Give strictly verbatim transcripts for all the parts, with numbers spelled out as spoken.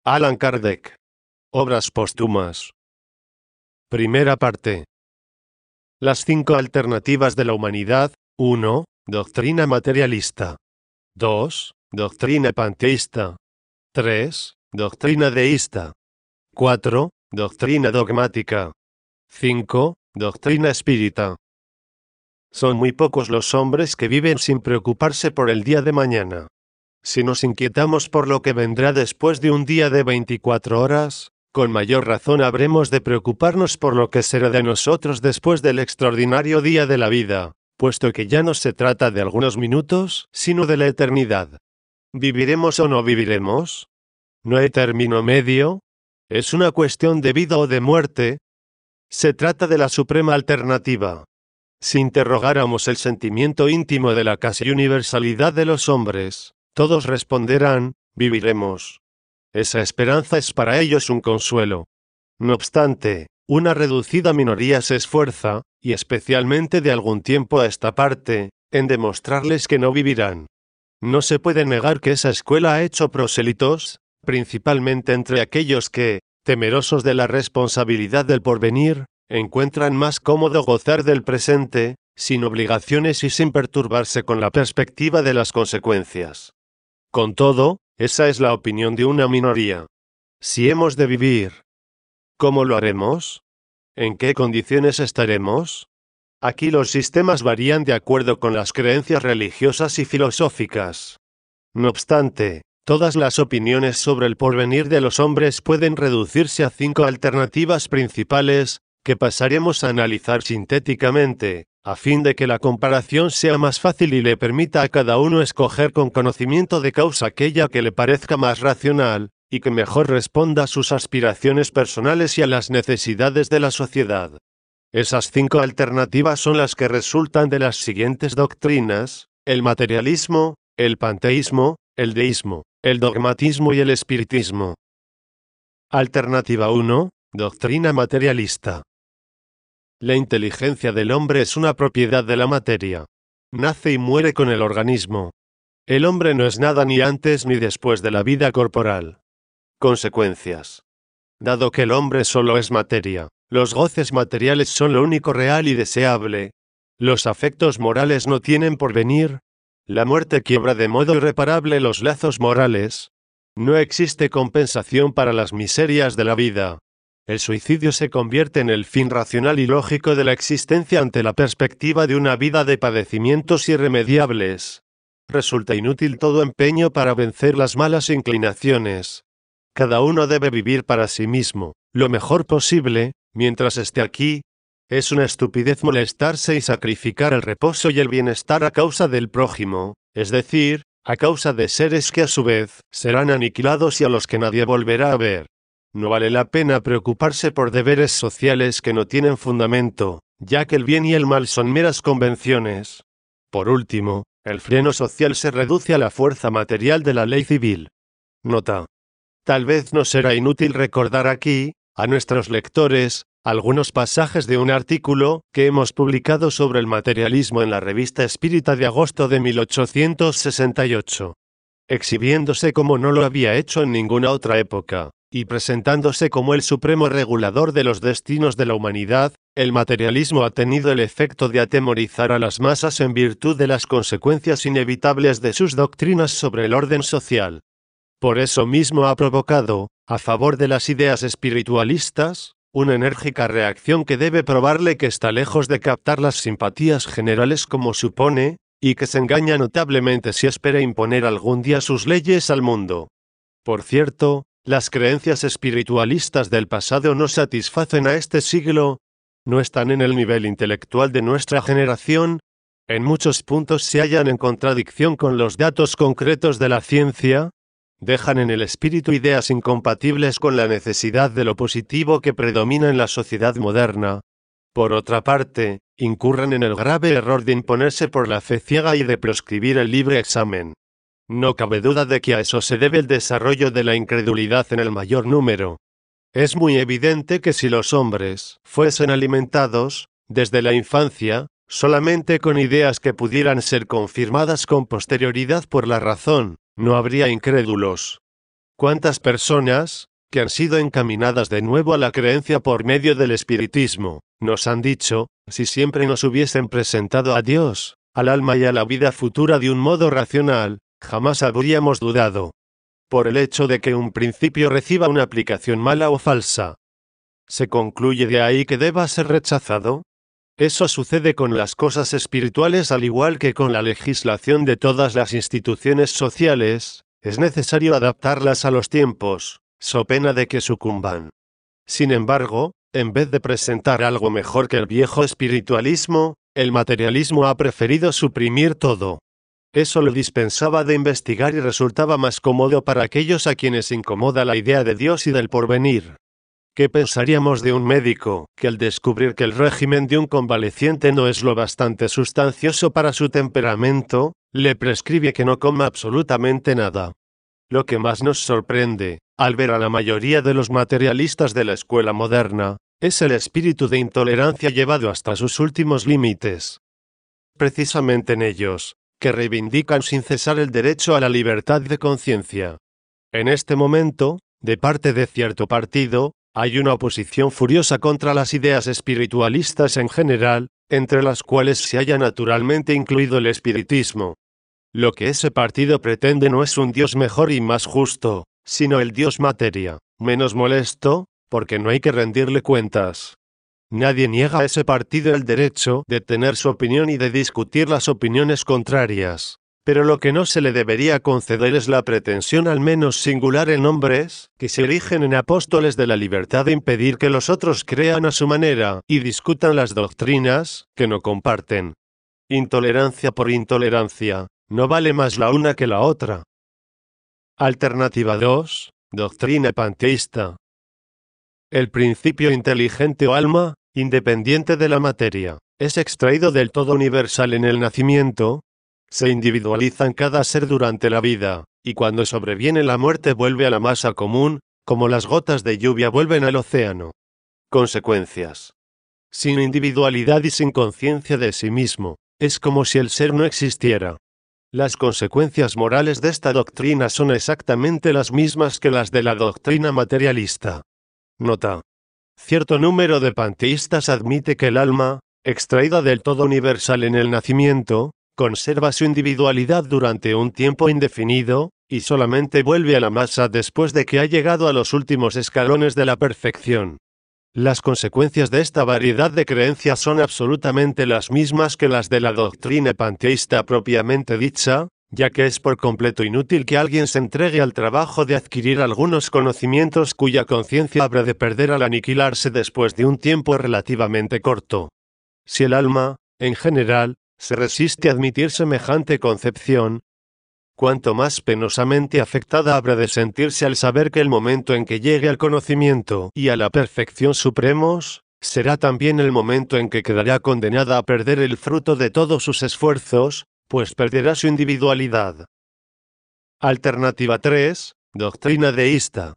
Allan Kardec. Obras póstumas. Primera parte. Las cinco alternativas de la humanidad. uno. Doctrina materialista. dos. Doctrina panteísta. tres. Doctrina deísta. cuatro. Doctrina dogmática. cinco. Doctrina espírita. Son muy pocos los hombres que viven sin preocuparse por el día de mañana. Si nos inquietamos por lo que vendrá después de un día de veinticuatro horas, con mayor razón habremos de preocuparnos por lo que será de nosotros después del extraordinario día de la vida, puesto que ya no se trata de algunos minutos, sino de la eternidad. ¿Viviremos o no viviremos? ¿No hay término medio? ¿Es una cuestión de vida o de muerte? Se trata de la suprema alternativa. Si interrogáramos el sentimiento íntimo de la casi universalidad de los hombres, todos responderán, viviremos. Esa esperanza es para ellos un consuelo. No obstante, una reducida minoría se esfuerza, y especialmente de algún tiempo a esta parte, en demostrarles que no vivirán. No se puede negar que esa escuela ha hecho prosélitos, principalmente entre aquellos que, temerosos de la responsabilidad del porvenir, encuentran más cómodo gozar del presente, sin obligaciones y sin perturbarse con la perspectiva de las consecuencias. Con todo, esa es la opinión de una minoría. Si hemos de vivir, ¿cómo lo haremos? ¿En qué condiciones estaremos? Aquí los sistemas varían de acuerdo con las creencias religiosas y filosóficas. No obstante, todas las opiniones sobre el porvenir de los hombres pueden reducirse a cinco alternativas principales, que pasaremos a analizar sintéticamente, a fin de que la comparación sea más fácil y le permita a cada uno escoger con conocimiento de causa aquella que le parezca más racional, y que mejor responda a sus aspiraciones personales y a las necesidades de la sociedad. Esas cinco alternativas son las que resultan de las siguientes doctrinas: el materialismo, el panteísmo, el deísmo, el dogmatismo y el espiritismo. Alternativa uno. Doctrina materialista. La inteligencia del hombre es una propiedad de la materia. Nace y muere con el organismo. El hombre no es nada ni antes ni después de la vida corporal. Consecuencias. Dado que el hombre solo es materia, los goces materiales son lo único real y deseable. Los afectos morales no tienen porvenir. La muerte quiebra de modo irreparable los lazos morales. No existe compensación para las miserias de la vida. El suicidio se convierte en el fin racional y lógico de la existencia ante la perspectiva de una vida de padecimientos irremediables. Resulta inútil todo empeño para vencer las malas inclinaciones. Cada uno debe vivir para sí mismo, lo mejor posible, mientras esté aquí. Es una estupidez molestarse y sacrificar el reposo y el bienestar a causa del prójimo, es decir, a causa de seres que a su vez serán aniquilados y a los que nadie volverá a ver. No vale la pena preocuparse por deberes sociales que no tienen fundamento, ya que el bien y el mal son meras convenciones. Por último, el freno social se reduce a la fuerza material de la ley civil. Nota. Tal vez nos será inútil recordar aquí, a nuestros lectores, algunos pasajes de un artículo que hemos publicado sobre el materialismo en la Revista Espírita de agosto de mil ochocientos sesenta y ocho. Exhibiéndose como no lo había hecho en ninguna otra época, y presentándose como el supremo regulador de los destinos de la humanidad, el materialismo ha tenido el efecto de atemorizar a las masas en virtud de las consecuencias inevitables de sus doctrinas sobre el orden social. Por eso mismo ha provocado, a favor de las ideas espiritualistas, una enérgica reacción que debe probarle que está lejos de captar las simpatías generales como supone, y que se engaña notablemente si espera imponer algún día sus leyes al mundo. Por cierto, las creencias espiritualistas del pasado no satisfacen a este siglo, no están en el nivel intelectual de nuestra generación, en muchos puntos se hallan en contradicción con los datos concretos de la ciencia, dejan en el espíritu ideas incompatibles con la necesidad de lo positivo que predomina en la sociedad moderna. Por otra parte, incurren en el grave error de imponerse por la fe ciega y de proscribir el libre examen. No cabe duda de que a eso se debe el desarrollo de la incredulidad en el mayor número. Es muy evidente que si los hombres fuesen alimentados, desde la infancia, solamente con ideas que pudieran ser confirmadas con posterioridad por la razón, no habría incrédulos. cuantas personas, que han sido encaminadas de nuevo a la creencia por medio del espiritismo, nos han dicho, si siempre nos hubiesen presentado a Dios, al alma y a la vida futura de un modo racional, jamás habríamos dudado. Por el hecho de que un principio reciba una aplicación mala o falsa, ¿se concluye de ahí que deba ser rechazado? Eso sucede con las cosas espirituales al igual que con la legislación de todas las instituciones sociales, es necesario adaptarlas a los tiempos, so pena de que sucumban. Sin embargo, en vez de presentar algo mejor que el viejo espiritualismo, el materialismo ha preferido suprimir todo. Eso lo dispensaba de investigar y resultaba más cómodo para aquellos a quienes incomoda la idea de Dios y del porvenir. ¿Qué pensaríamos de un médico que al descubrir que el régimen de un convaleciente no es lo bastante sustancioso para su temperamento, le prescribe que no coma absolutamente nada? Lo que más nos sorprende, al ver a la mayoría de los materialistas de la escuela moderna, es el espíritu de intolerancia llevado hasta sus últimos límites. Precisamente en ellos, que reivindican sin cesar el derecho a la libertad de conciencia. En este momento, de parte de cierto partido, hay una oposición furiosa contra las ideas espiritualistas en general, entre las cuales se haya naturalmente incluido el espiritismo. Lo que ese partido pretende no es un Dios mejor y más justo, sino el Dios materia, menos molesto, porque no hay que rendirle cuentas. Nadie niega a ese partido el derecho de tener su opinión y de discutir las opiniones contrarias. Pero lo que no se le debería conceder es la pretensión al menos singular en hombres, que se erigen en apóstoles de la libertad de impedir que los otros crean a su manera, y discutan las doctrinas, que no comparten. Intolerancia por intolerancia, no vale más la una que la otra. Alternativa dos, doctrina panteísta. El principio inteligente o alma, independiente de la materia, es extraído del todo universal en el nacimiento, se individualiza en cada ser durante la vida, y cuando sobreviene la muerte vuelve a la masa común, como las gotas de lluvia vuelven al océano. Consecuencias. Sin individualidad y sin conciencia de sí mismo, es como si el ser no existiera. Las consecuencias morales de esta doctrina son exactamente las mismas que las de la doctrina materialista. Nota. Cierto número de panteístas admite que el alma, extraída del todo universal en el nacimiento, conserva su individualidad durante un tiempo indefinido, y solamente vuelve a la masa después de que ha llegado a los últimos escalones de la perfección. Las consecuencias de esta variedad de creencias son absolutamente las mismas que las de la doctrina panteísta propiamente dicha, ya que es por completo inútil que alguien se entregue al trabajo de adquirir algunos conocimientos cuya conciencia habrá de perder al aniquilarse después de un tiempo relativamente corto. Si el alma, en general, se resiste a admitir semejante concepción, cuanto más penosamente afectada habrá de sentirse al saber que el momento en que llegue al conocimiento y a la perfección supremos, será también el momento en que quedará condenada a perder el fruto de todos sus esfuerzos, pues perderá su individualidad. Alternativa tres, doctrina deísta.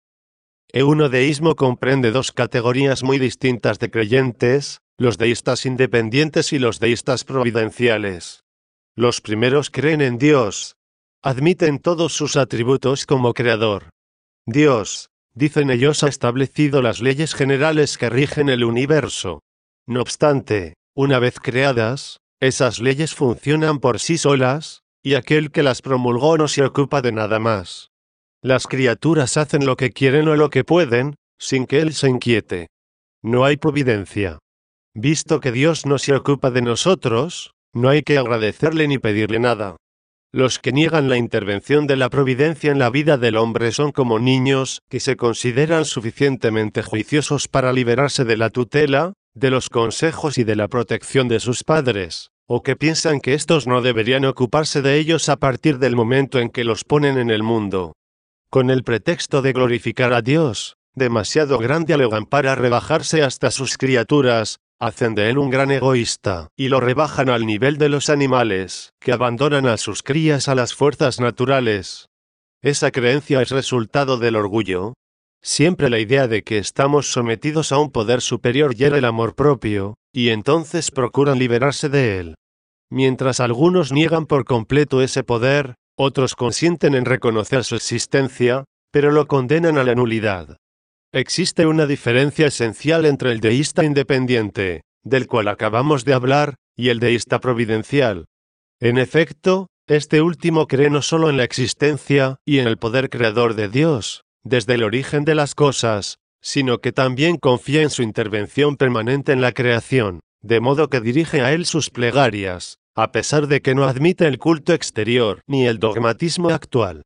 El unodeísmo comprende dos categorías muy distintas de creyentes, los deístas independientes y los deístas providenciales. Los primeros creen en Dios. Admiten todos sus atributos como creador. Dios, dicen ellos, ha establecido las leyes generales que rigen el universo. No obstante, una vez creadas, esas leyes funcionan por sí solas, y aquel que las promulgó no se ocupa de nada más. Las criaturas hacen lo que quieren o lo que pueden, sin que él se inquiete. No hay providencia. Visto que Dios no se ocupa de nosotros, no hay que agradecerle ni pedirle nada. Los que niegan la intervención de la providencia en la vida del hombre son como niños que se consideran suficientemente juiciosos para liberarse de la tutela, de los consejos y de la protección de sus padres, o que piensan que estos no deberían ocuparse de ellos a partir del momento en que los ponen en el mundo. Con el pretexto de glorificar a Dios, demasiado grande alegan para rebajarse hasta sus criaturas, hacen de él un gran egoísta, y lo rebajan al nivel de los animales, que abandonan a sus crías a las fuerzas naturales. Esa creencia es resultado del orgullo. Siempre la idea de que estamos sometidos a un poder superior hiere el amor propio, y entonces procuran liberarse de él. Mientras algunos niegan por completo ese poder, otros consienten en reconocer su existencia, pero lo condenan a la nulidad. Existe una diferencia esencial entre el deísta independiente, del cual acabamos de hablar, y el deísta providencial. En efecto, este último cree no solo en la existencia y en el poder creador de Dios, desde el origen de las cosas, sino que también confía en su intervención permanente en la creación, de modo que dirige a él sus plegarias, a pesar de que no admite el culto exterior ni el dogmatismo actual.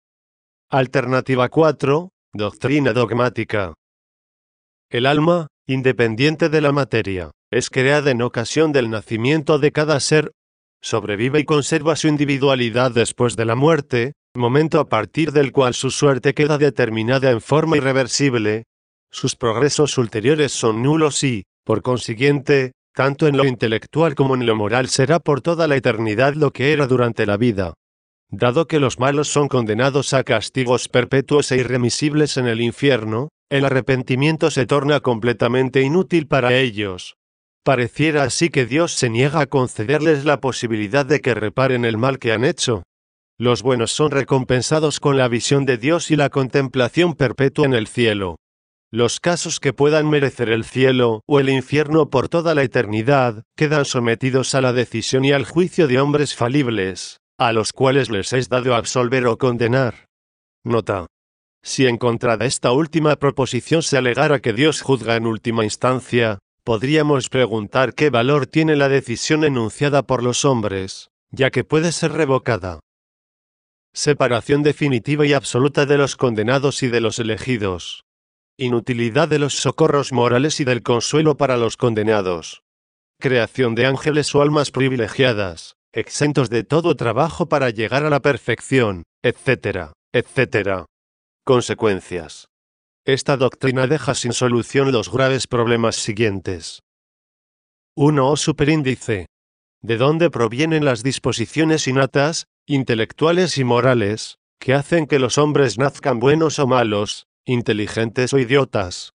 Alternativa cuatro. Doctrina dogmática. El alma, independiente de la materia, es creada en ocasión del nacimiento de cada ser, sobrevive y conserva su individualidad después de la muerte, momento a partir del cual su suerte queda determinada en forma irreversible. Sus progresos ulteriores son nulos y, por consiguiente, tanto en lo intelectual como en lo moral será por toda la eternidad lo que era durante la vida. Dado que los malos son condenados a castigos perpetuos e irremisibles en el infierno, el arrepentimiento se torna completamente inútil para ellos. Pareciera así que Dios se niega a concederles la posibilidad de que reparen el mal que han hecho. Los buenos son recompensados con la visión de Dios y la contemplación perpetua en el cielo. Los casos que puedan merecer el cielo o el infierno por toda la eternidad, quedan sometidos a la decisión y al juicio de hombres falibles, a los cuales les es dado absolver o condenar. Nota. Si en contra de esta última proposición se alegara que Dios juzga en última instancia, podríamos preguntar qué valor tiene la decisión enunciada por los hombres, ya que puede ser revocada. Separación definitiva y absoluta de los condenados y de los elegidos. Inutilidad de los socorros morales y del consuelo para los condenados. Creación de ángeles o almas privilegiadas, exentos de todo trabajo para llegar a la perfección, etcétera, etcétera. Consecuencias. Esta doctrina deja sin solución los graves problemas siguientes. uno. O superíndice. ¿De dónde provienen las disposiciones innatas, intelectuales y morales, que hacen que los hombres nazcan buenos o malos, inteligentes o idiotas?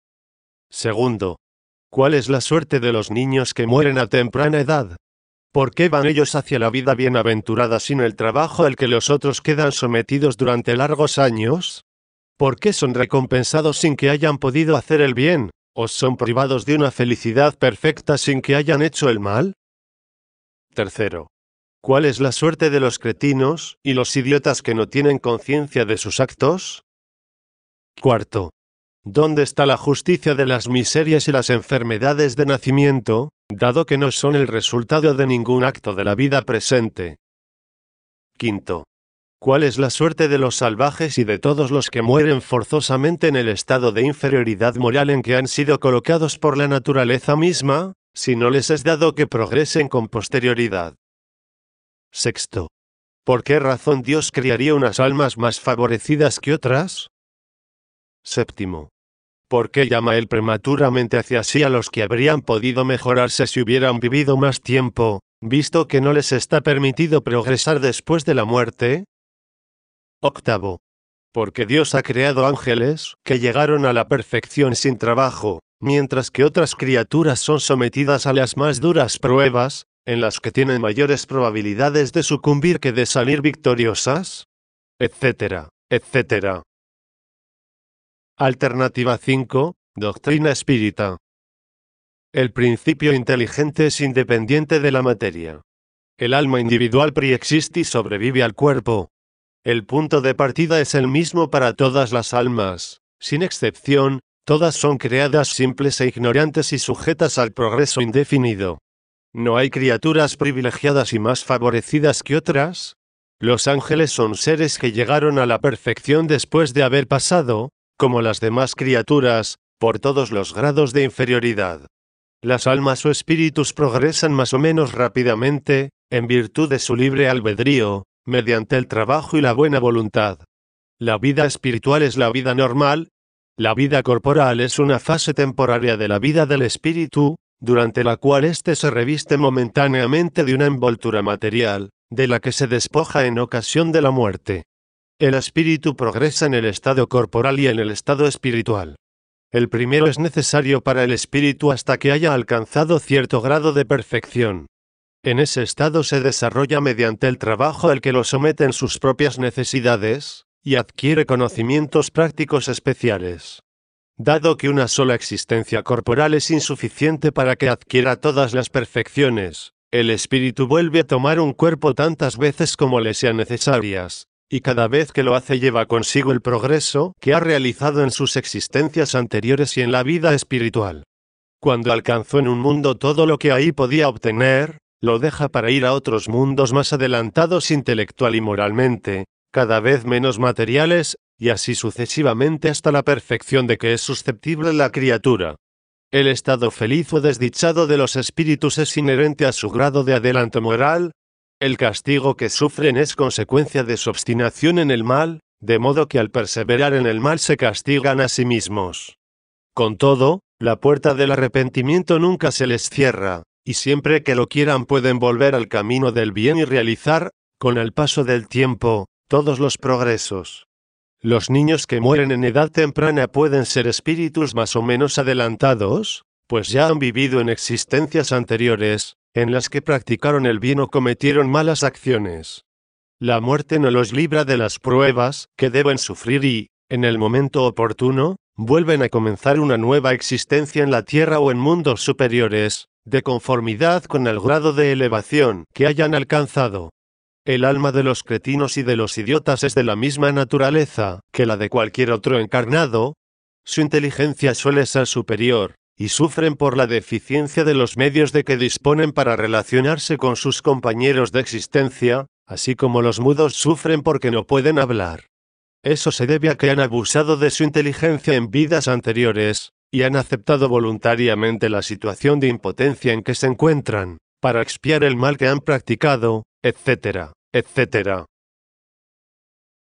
Segundo. ¿Cuál es la suerte de los niños que mueren a temprana edad? ¿Por qué van ellos hacia la vida bienaventurada sin el trabajo al que los otros quedan sometidos durante largos años? ¿Por qué son recompensados sin que hayan podido hacer el bien, o son privados de una felicidad perfecta sin que hayan hecho el mal? Tercero. ¿Cuál es la suerte de los cretinos y los idiotas que no tienen conciencia de sus actos? Cuarto. ¿Dónde está la justicia de las miserias y las enfermedades de nacimiento, dado que no son el resultado de ningún acto de la vida presente? Quinto. ¿Cuál es la suerte de los salvajes y de todos los que mueren forzosamente en el estado de inferioridad moral en que han sido colocados por la naturaleza misma, si no les es dado que progresen con posterioridad? Sexto. ¿Por qué razón Dios criaría unas almas más favorecidas que otras? Séptimo. ¿Por qué llama Él prematuramente hacia sí a los que habrían podido mejorarse si hubieran vivido más tiempo, visto que no les está permitido progresar después de la muerte? Octavo. Porque Dios ha creado ángeles que llegaron a la perfección sin trabajo, mientras que otras criaturas son sometidas a las más duras pruebas, en las que tienen mayores probabilidades de sucumbir que de salir victoriosas, etcétera, etcétera. Alternativa cinco. Doctrina espírita. El principio inteligente es independiente de la materia. El alma individual preexiste y sobrevive al cuerpo. El punto de partida es el mismo para todas las almas, sin excepción, todas son creadas simples e ignorantes y sujetas al progreso indefinido. ¿No hay criaturas privilegiadas y más favorecidas que otras? Los ángeles son seres que llegaron a la perfección después de haber pasado, como las demás criaturas, por todos los grados de inferioridad. Las almas o espíritus progresan más o menos rápidamente, en virtud de su libre albedrío, mediante el trabajo y la buena voluntad. La vida espiritual es la vida normal. La vida corporal es una fase temporaria de la vida del espíritu, durante la cual éste se reviste momentáneamente de una envoltura material, de la que se despoja en ocasión de la muerte. El espíritu progresa en el estado corporal y en el estado espiritual. El primero es necesario para el espíritu hasta que haya alcanzado cierto grado de perfección. En ese estado se desarrolla mediante el trabajo al que lo someten sus propias necesidades, y adquiere conocimientos prácticos especiales. Dado que una sola existencia corporal es insuficiente para que adquiera todas las perfecciones, el espíritu vuelve a tomar un cuerpo tantas veces como le sean necesarias, y cada vez que lo hace lleva consigo el progreso que ha realizado en sus existencias anteriores y en la vida espiritual. Cuando alcanzó en un mundo todo lo que ahí podía obtener, lo deja para ir a otros mundos más adelantados intelectual y moralmente, cada vez menos materiales, y así sucesivamente hasta la perfección de que es susceptible la criatura. El estado feliz o desdichado de los espíritus es inherente a su grado de adelanto moral. El castigo que sufren es consecuencia de su obstinación en el mal, de modo que al perseverar en el mal se castigan a sí mismos. Con todo, la puerta del arrepentimiento nunca se les cierra, y siempre que lo quieran pueden volver al camino del bien y realizar, con el paso del tiempo, todos los progresos. Los niños que mueren en edad temprana pueden ser espíritus más o menos adelantados, pues ya han vivido en existencias anteriores, en las que practicaron el bien o cometieron malas acciones. La muerte no los libra de las pruebas que deben sufrir y, en el momento oportuno, vuelven a comenzar una nueva existencia en la tierra o en mundos superiores, de conformidad con el grado de elevación que hayan alcanzado. El alma de los cretinos y de los idiotas es de la misma naturaleza que la de cualquier otro encarnado. Su inteligencia suele ser superior, y sufren por la deficiencia de los medios de que disponen para relacionarse con sus compañeros de existencia, así como los mudos sufren porque no pueden hablar. Eso se debe a que han abusado de su inteligencia en vidas anteriores, y han aceptado voluntariamente la situación de impotencia en que se encuentran, para expiar el mal que han practicado, etcétera, etcétera.